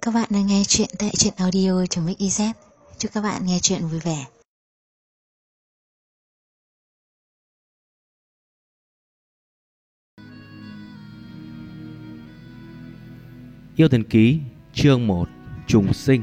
Các bạn đang nghe chuyện tại truyện audio.mix.iz. Chúc các bạn nghe chuyện vui vẻ. Yêu Thần Ký chương 1 Trùng Sinh.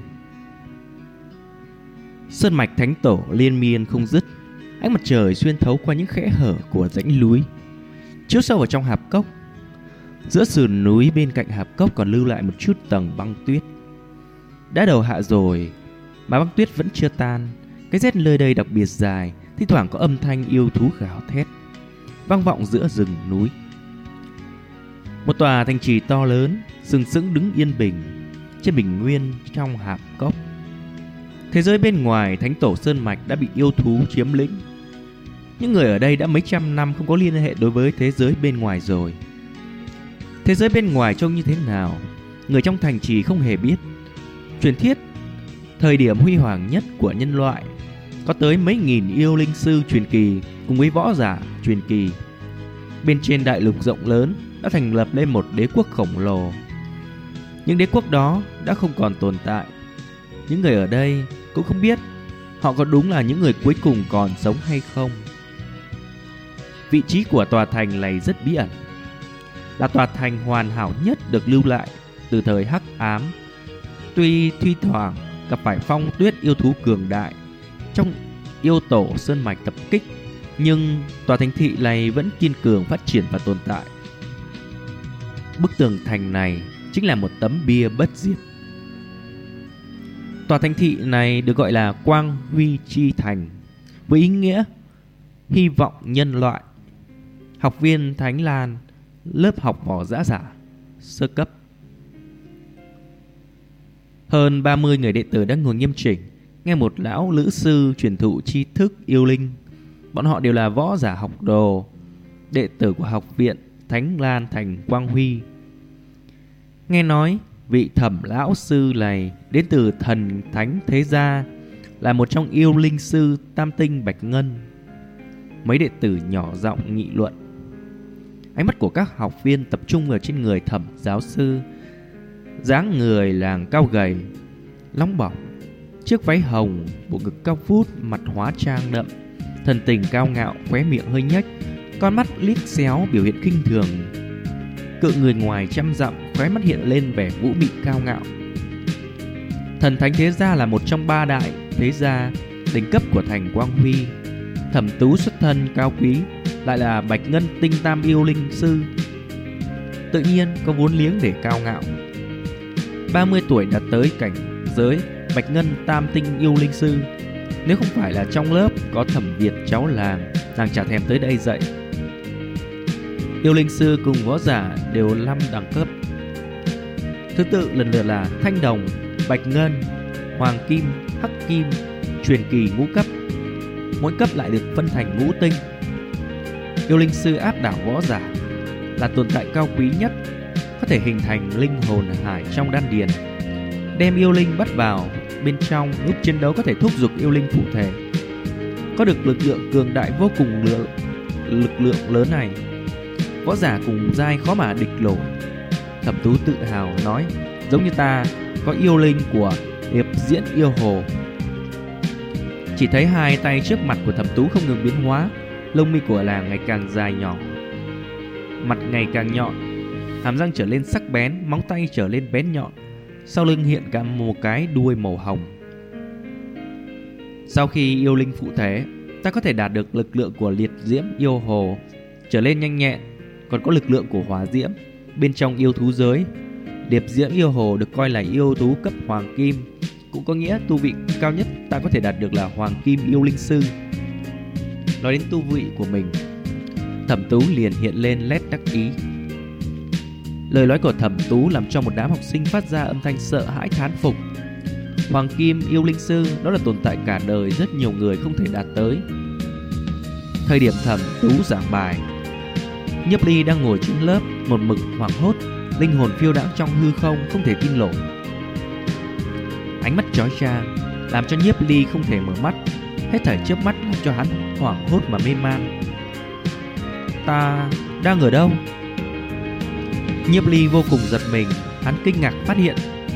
Sơn mạch thánh tổ liên miên không dứt, ánh mặt trời xuyên thấu qua những kẽ hở của rãnh núi, chiếu sâu vào trong hạp cốc. Giữa sườn núi bên cạnh hạp cốc còn lưu lại một chút tầng băng tuyết. Đã đầu hạ rồi mà băng tuyết vẫn chưa tan. Cái rét nơi đây đặc biệt dài, thi thoảng có âm thanh yêu thú gào thét vang vọng giữa rừng núi. Một tòa thành trì to lớn sừng sững đứng yên bình trên bình nguyên trong hạp cốc. Thế giới bên ngoài thánh tổ sơn mạch đã bị yêu thú chiếm lĩnh. Những người ở đây đã mấy trăm năm không có liên hệ đối với thế giới bên ngoài rồi. Thế giới bên ngoài trông như thế nào, người trong thành trì không hề biết. Truyền thuyết thời điểm huy hoàng nhất của nhân loại có tới mấy nghìn yêu linh sư truyền kỳ cùng với võ giả truyền kỳ. Bên trên đại lục rộng lớn đã thành lập lên một đế quốc khổng lồ. Những đế quốc đó đã không còn tồn tại. Những người ở đây cũng không biết họ có đúng là những người cuối cùng còn sống hay không. Vị trí của tòa thành này rất bí ẩn, là tòa thành hoàn hảo nhất được lưu lại từ thời Hắc Ám. Tuy thi thoảng gặp phải phong tuyết yêu thú cường đại trong yêu tổ sơn mạch tập kích, nhưng tòa thành thị này vẫn kiên cường phát triển và tồn tại. Bức tường thành này chính là một tấm bia bất diệt. Tòa thành thị này được gọi là Quang Huy Chi Thành, với ý nghĩa hy vọng nhân loại. Học viên Thánh Lan, lớp học võ dã giả sơ cấp. Hơn 30 người đệ tử đang ngồi nghiêm chỉnh nghe một lão lữ sư truyền thụ tri thức yêu linh. Bọn họ đều là võ giả học đồ, đệ tử của học viện Thánh Lan thành Quang Huy. Nghe nói vị thẩm lão sư này đến từ thần thánh thế gia, là một trong yêu linh sư tam tinh bạch ngân. Mấy đệ tử nhỏ giọng nghị luận. Ánh mắt của các học viên tập trung ở trên người thẩm giáo sư. Dáng người làng cao gầy, nóng bỏng, chiếc váy hồng, bộ ngực cao vút, mặt hóa trang đậm, thần tình cao ngạo, khóe miệng hơi nhếch, con mắt liếc xéo biểu hiện khinh thường. Cự người ngoài trăm dặm, khóe mắt hiện lên vẻ vũ mị cao ngạo. Thần thánh thế gia là một trong ba đại thế gia đỉnh cấp của thành Quang Huy. Thẩm Tú xuất thân cao quý, lại là bạch ngân tinh tam yêu linh sư, tự nhiên có vốn liếng để cao ngạo. 30 tuổi đã tới cảnh giới bạch ngân tam tinh yêu linh sư. Nếu không phải là trong lớp có Thẩm Việt cháu làng, nàng chả thèm tới đây dạy. Yêu linh sư cùng võ giả đều 5 đẳng cấp, thứ tự lần lượt là thanh đồng, bạch ngân, hoàng kim, hắc kim, truyền kỳ ngũ cấp. Mỗi cấp lại được phân thành ngũ tinh. Yêu linh sư áp đảo võ giả, là tồn tại cao quý nhất, có thể hình thành linh hồn hải trong đan điền, đem yêu linh bắt vào bên trong, lúc chiến đấu có thể thúc giục yêu linh phụ thể. Có được lực lượng cường đại vô cùng, lực lượng lớn này, võ giả cùng giai khó mà địch nổi. Thẩm Tú tự hào nói, giống như ta có yêu linh của Điệp Diễn Yêu Hồ. Chỉ thấy hai tay trước mặt của Thẩm Tú không ngừng biến hóa, lông mi của nàng ngày càng dài nhỏ, mặt ngày càng nhọn, hàm răng trở lên sắc bén, móng tay trở lên bén nhọn, sau lưng hiện cả một cái đuôi màu hồng. Sau khi yêu linh phụ thể, ta có thể đạt được lực lượng của Liệt Diễm Yêu Hồ, trở lên nhanh nhẹn, còn có lực lượng của Hỏa Diễm. Bên trong yêu thú giới, Liệt Diễm Yêu Hồ được coi là yêu thú cấp hoàng kim, cũng có nghĩa tu vị cao nhất ta có thể đạt được là hoàng kim yêu linh sư. Nói đến tu vị của mình, Thẩm Tú liền hiện lên nét đắc ý. Lời nói của Thẩm Tú làm cho một đám học sinh phát ra âm thanh sợ hãi thán phục. Hoàng kim yêu linh sư, đó là tồn tại cả đời rất nhiều người không thể đạt tới. Thời điểm Thẩm Tú giảng bài, Nhiếp Ly đang ngồi trên lớp một mực hoảng hốt, linh hồn phiêu đãng trong hư không, không thể tin nổi. Ánh mắt chói chang làm cho Nhiếp Ly không thể mở mắt, hết thảy chớp mắt làm cho hắn hoảng hốt mà mê man. Ta đang ở đâu? Nhiếp Ly vô cùng giật mình, hắn kinh ngạc phát hiện tất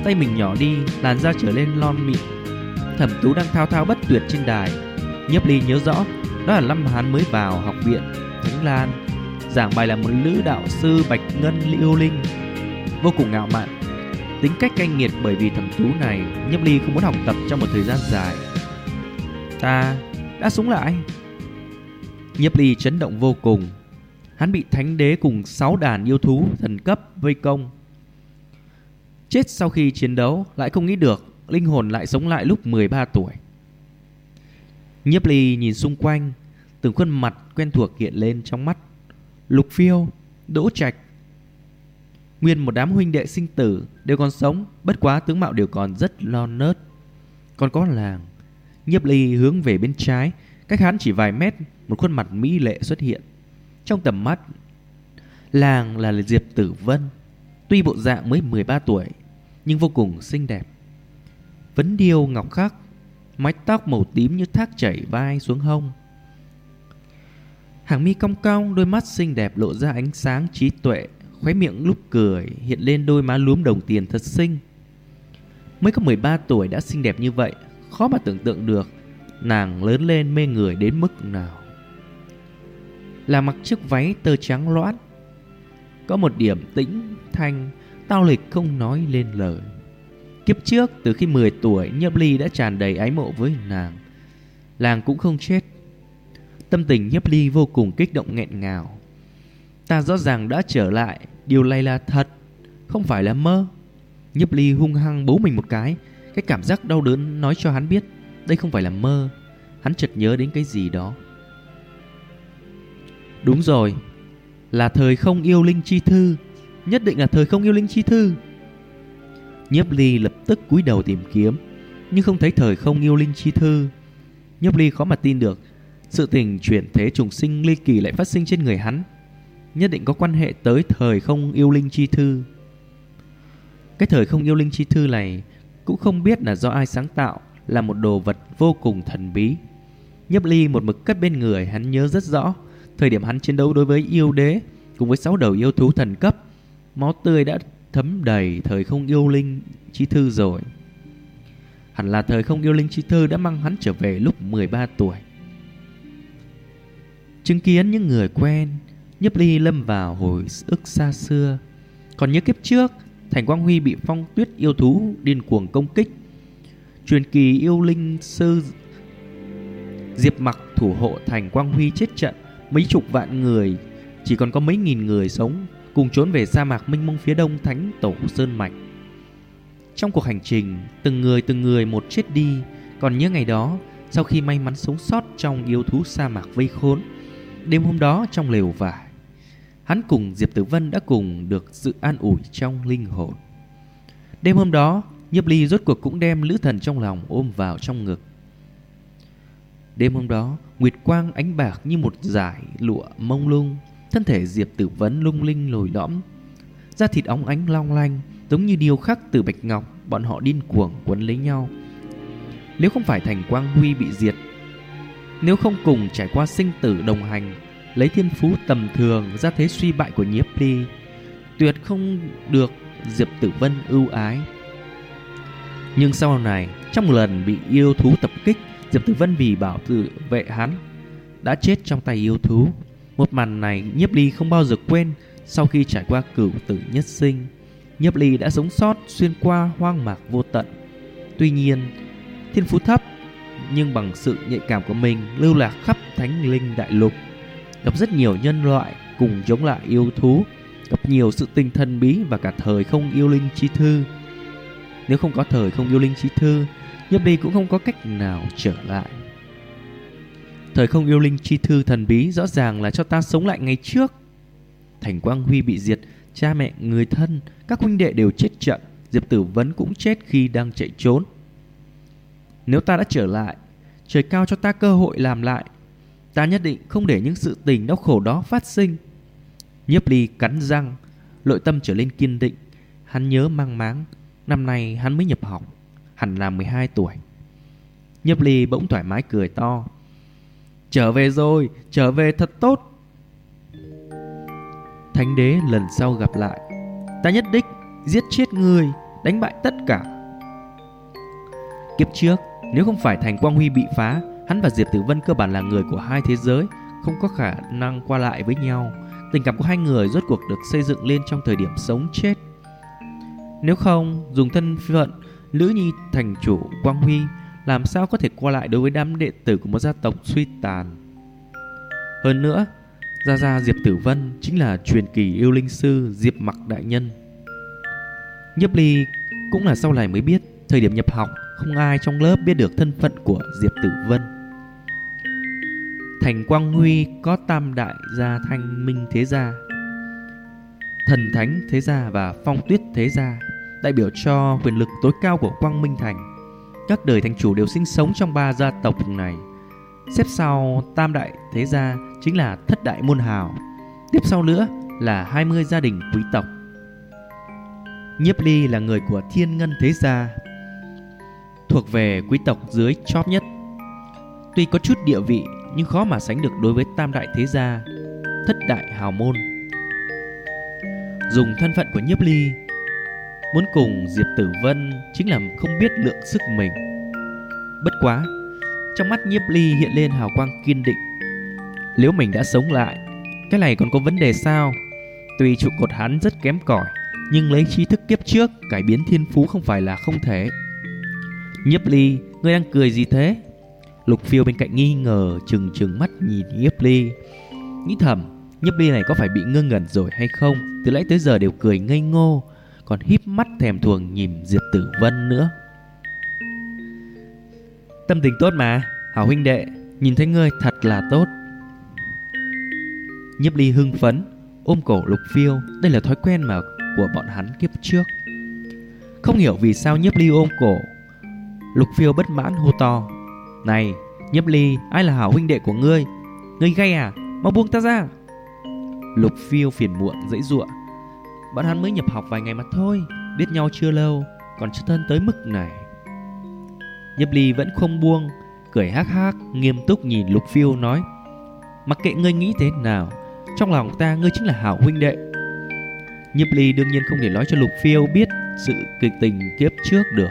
tay mình nhỏ đi, làn da trở lên lon mịn. Thẩm Tú đang thao thao bất tuyệt trên đài. Nhiếp Ly nhớ rõ, đó là năm hắn mới vào học viện Thánh Lan. Giảng bài là một nữ đạo sư Bạch Ngân yêu linh, vô cùng ngạo mạn. Tính cách cay nghiệt bởi vì Thẩm Tú này, Nhiếp Ly không muốn học tập trong một thời gian dài. Ta đã sống lại. Nhiếp Ly chấn động vô cùng. Hắn bị Thánh Đế cùng 6 đàn yêu thú thần cấp vây công. Chết sau khi chiến đấu, lại không nghĩ được linh hồn lại sống lại lúc 13 tuổi. Nhiếp Ly nhìn xung quanh, từng khuôn mặt quen thuộc hiện lên trong mắt. Lục Phiêu, Đỗ Trạch, nguyên một đám huynh đệ sinh tử đều còn sống, bất quá tướng mạo đều còn rất non nớt. Còn có Làng. Nhiếp Ly hướng về bên trái, cách hắn chỉ vài mét, một khuôn mặt mỹ lệ xuất hiện. Trong tầm mắt, Làng là Diệp Tử Vân. Tuy bộ dạng mới 13 tuổi, nhưng vô cùng xinh đẹp. Vấn điêu ngọc khắc, mái tóc màu tím như thác chảy vai xuống hông. Hàng mi cong cong, đôi mắt xinh đẹp lộ ra ánh sáng trí tuệ. Khóe miệng lúc cười hiện lên đôi má lúm đồng tiền thật xinh. Mới có 13 tuổi đã xinh đẹp như vậy, khó mà tưởng tượng được nàng lớn lên mê người đến mức nào. Là mặc chiếc váy tơ trắng loãng, có một điểm tĩnh thanh, tao lịch không nói lên lời. Kiếp trước, từ khi 10 tuổi, Nhiếp Ly đã tràn đầy ái mộ với nàng. Làng cũng không chết. Tâm tình Nhiếp Ly vô cùng kích động nghẹn ngào. Ta rõ ràng đã trở lại, điều này là thật, không phải là mơ. Nhiếp Ly hung hăng bấu mình một cái. Cái cảm giác đau đớn nói cho hắn biết đây không phải là mơ. Hắn chợt nhớ đến cái gì đó. Đúng rồi, là thời không yêu linh chi thư. Nhất định là thời không yêu linh chi thư. Nhiếp Ly lập tức cúi đầu tìm kiếm, nhưng không thấy thời không yêu linh chi thư. Nhiếp Ly khó mà tin được sự tình chuyển thế trùng sinh ly kỳ lại phát sinh trên người hắn. Nhất định có quan hệ tới thời không yêu linh chi thư. Cái thời không yêu linh chi thư này cũng không biết là do ai sáng tạo, là một đồ vật vô cùng thần bí. Nhiếp Ly một mực cất bên người. Hắn nhớ rất rõ thời điểm hắn chiến đấu đối với yêu đế cùng với 6 đầu yêu thú thần cấp, máu tươi đã thấm đầy thời không yêu linh chi thư rồi. Hẳn là thời không yêu linh chi thư đã mang hắn trở về lúc 13 tuổi. Chứng kiến những người quen, Nhiếp Ly lâm vào hồi ức xa xưa. Còn nhớ kiếp trước, Thành Quang Huy bị Phong Tuyết yêu thú điên cuồng công kích. Truyền kỳ yêu linh sư Diệp Mặc thủ hộ Thành Quang Huy chết trận. Mấy chục vạn người, chỉ còn có mấy nghìn người sống, cùng trốn về sa mạc mênh mông phía đông Thánh Tổ Sơn Mạch. Trong cuộc hành trình, từng người một chết đi. Còn nhớ ngày đó, sau khi may mắn sống sót trong yêu thú sa mạc vây khốn, đêm hôm đó trong lều vải, hắn cùng Diệp Tử Vân đã cùng được sự an ủi trong linh hồn. Đêm hôm đó, Nhiếp Ly rốt cuộc cũng đem Lữ Thần trong lòng ôm vào trong ngực. Đêm hôm đó, nguyệt quang ánh bạc như một dải lụa mông lung. Thân thể Diệp Tử Vân lung linh lồi lõm, da thịt óng ánh long lanh, giống như điêu khắc từ bạch ngọc. Bọn họ điên cuồng quấn lấy nhau. Nếu không phải Thành Quang Huy bị diệt, nếu không cùng trải qua sinh tử đồng hành, lấy thiên phú tầm thường ra thế suy bại của Nhiếp Ly, tuyệt không được Diệp Tử Vân ưu ái. Nhưng sau này, trong một lần bị yêu thú tập kích, Diệp Tử Vân vì bảo vệ hắn đã chết trong tay yêu thú. Một màn này Nhiếp Ly không bao giờ quên. Sau khi trải qua cửu tử nhất sinh, Nhiếp Ly đã sống sót xuyên qua hoang mạc vô tận. Tuy nhiên, thiên phú thấp, nhưng bằng sự nhạy cảm của mình lưu lạc khắp Thánh Linh Đại Lục, gặp rất nhiều nhân loại cùng chống lại yêu thú, gặp nhiều sự tình thần bí và cả thời không yêu linh chi thư. Nếu không có thời không yêu linh chi thư, Nhiếp Ly cũng không có cách nào trở lại. Thời không yêu linh chi thư thần bí rõ ràng là cho ta sống lại ngày trước. Thành Quang Huy bị diệt, cha mẹ, người thân, các huynh đệ đều chết trận. Diệp Tử Vân cũng chết khi đang chạy trốn. Nếu ta đã trở lại, trời cao cho ta cơ hội làm lại. Ta nhất định không để những sự tình đau khổ đó phát sinh. Nhiếp Ly cắn răng, nội tâm trở lên kiên định. Hắn nhớ mang máng, năm nay hắn mới nhập học, hẳn là 12 tuổi. Nhiếp Ly bỗng thoải mái cười to. Trở về rồi, trở về thật tốt. Thánh Đế lần sau gặp lại, ta nhất định giết chết ngươi, đánh bại tất cả. Kiếp trước, nếu không phải thành Quang Huy bị phá, hắn và Diệp Tử Vân cơ bản là người của hai thế giới, không có khả năng qua lại với nhau. Tình cảm của hai người rốt cuộc được xây dựng lên trong thời điểm sống chết. Nếu không, dùng thân phận Lữ Nhi thành chủ Quang Huy, làm sao có thể qua lại đối với đám đệ tử của một gia tộc suy tàn. Hơn nữa, Gia Diệp Tử Vân chính là truyền kỳ yêu linh sư Diệp Mặc đại nhân. Nhiếp Ly cũng là sau này mới biết, thời điểm nhập học không ai trong lớp biết được thân phận của Diệp Tử Vân. Thành Quang Huy có tam đại gia Thanh Minh thế gia, Thần Thánh thế gia và Phong Tuyết thế gia, đại biểu cho quyền lực tối cao của Quang Minh Thành. Các đời thành chủ đều sinh sống trong ba gia tộc này. Xếp sau tam đại thế gia chính là thất đại môn hào, tiếp sau nữa là 20 gia đình quý tộc. Nhiếp Ly là người của Thiên Ngân thế gia, thuộc về quý tộc dưới chóp nhất. Tuy có chút địa vị nhưng khó mà sánh được đối với tam đại thế gia, thất đại hào môn. Dùng thân phận của Nhiếp Ly, muốn cùng Diệp Tử Vân chính là không biết lượng sức mình. Bất quá, trong mắt Nhiếp Ly hiện lên hào quang kiên định. Nếu mình đã sống lại, cái này còn có vấn đề sao? Tuy trụ cột hắn rất kém cỏi, nhưng lấy trí thức kiếp trước cải biến thiên phú không phải là không thể. Nhiếp Ly, ngươi đang cười gì thế? Lục Phiêu bên cạnh nghi ngờ trừng mắt nhìn Nhiếp Ly, nghĩ thầm Nhiếp Ly này có phải bị ngơ ngẩn rồi hay không? Từ nãy tới giờ đều cười ngây ngô, còn híp mắt thèm thuồng nhìn Diệp Tử Vân nữa. Tâm tình tốt mà, hảo huynh đệ, nhìn thấy ngươi thật là tốt. Nhiếp Ly hưng phấn ôm cổ Lục Phiêu, đây là thói quen mà của bọn hắn kiếp trước. Không hiểu vì sao Nhiếp Ly ôm cổ Lục Phiêu bất mãn hô to: Này Nhiếp Ly, ai là hảo huynh đệ của ngươi? Ngươi gay à? Mau buông ta ra. Lục Phiêu phiền muộn giãy giụa: Bọn hắn mới nhập học vài ngày mà thôi, biết nhau chưa lâu, còn chưa thân tới mức này. Nhiếp Ly vẫn không buông, cười hắc hắc nghiêm túc nhìn Lục Phiêu nói: Mặc kệ ngươi nghĩ thế nào, trong lòng ta ngươi chính là hảo huynh đệ. Nhiếp Ly đương nhiên không thể nói cho Lục Phiêu biết sự kịch tình kiếp trước được.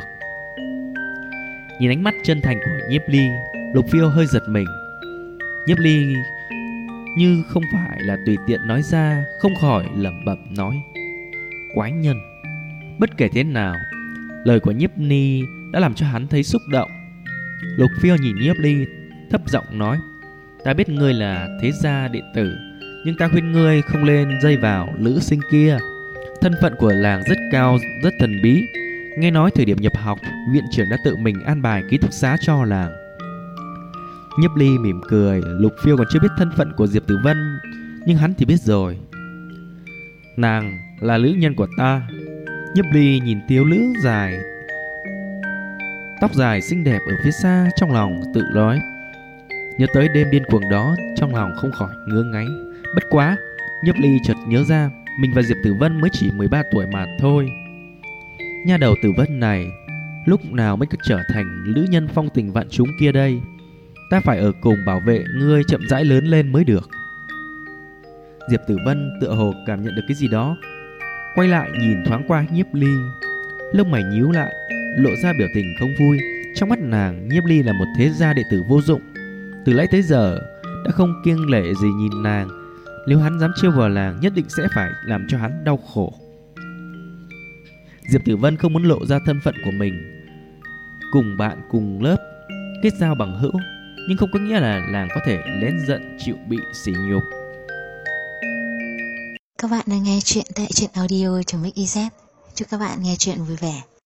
Nhìn ánh mắt chân thành của Nhiếp Ly, Lục Phiêu hơi giật mình. Nhiếp Ly như không phải là tùy tiện nói ra, không khỏi lẩm bẩm nói: Quái nhân. Bất kể thế nào, lời của Nhiếp Ly đã làm cho hắn thấy xúc động. Lục Phiêu nhìn Nhiếp Ly thấp giọng nói: Ta biết ngươi là thế gia đệ tử, nhưng ta khuyên ngươi không nên dây vào nữ sinh kia. Thân phận của làng rất cao, rất thần bí. Nghe nói thời điểm nhập học, viện trưởng đã tự mình an bài ký túc xá cho làng. Nhiếp Ly mỉm cười. Lục Phiêu còn chưa biết thân phận của Diệp Tử Vân, nhưng hắn thì biết rồi. Nàng là nữ nhân của ta. Nhiếp Ly nhìn thiếu nữ dài, tóc dài xinh đẹp ở phía xa, trong lòng tự nói. Nhớ tới đêm điên cuồng đó, trong lòng không khỏi ngứa ngáy. Bất quá, Nhiếp Ly chợt nhớ ra mình và Diệp Tử Vân mới chỉ 13 tuổi mà thôi. Nha đầu Tử Vân này lúc nào mới trở thành nữ nhân phong tình vạn trúng kia đây? Ta phải ở cùng bảo vệ ngươi chậm rãi lớn lên mới được. Diệp Tử Vân tựa hồ cảm nhận được cái gì đó, quay lại nhìn thoáng qua Nhiếp Ly, lông mày nhíu lại, lộ ra biểu tình không vui. Trong mắt nàng, Nhiếp Ly là một thế gia đệ tử vô dụng, từ nãy tới giờ đã không kiêng lệ gì nhìn nàng. Nếu hắn dám trêu vào làng, nhất định sẽ phải làm cho hắn đau khổ. Diệp Tử Vân không muốn lộ ra thân phận của mình, cùng bạn cùng lớp kết giao bằng hữu, nhưng không có nghĩa là làng có thể lén giận chịu bị sỉ nhục. Các bạn đang nghe chuyện tại truyện audio.mix.iz. Chúc các bạn nghe chuyện vui vẻ.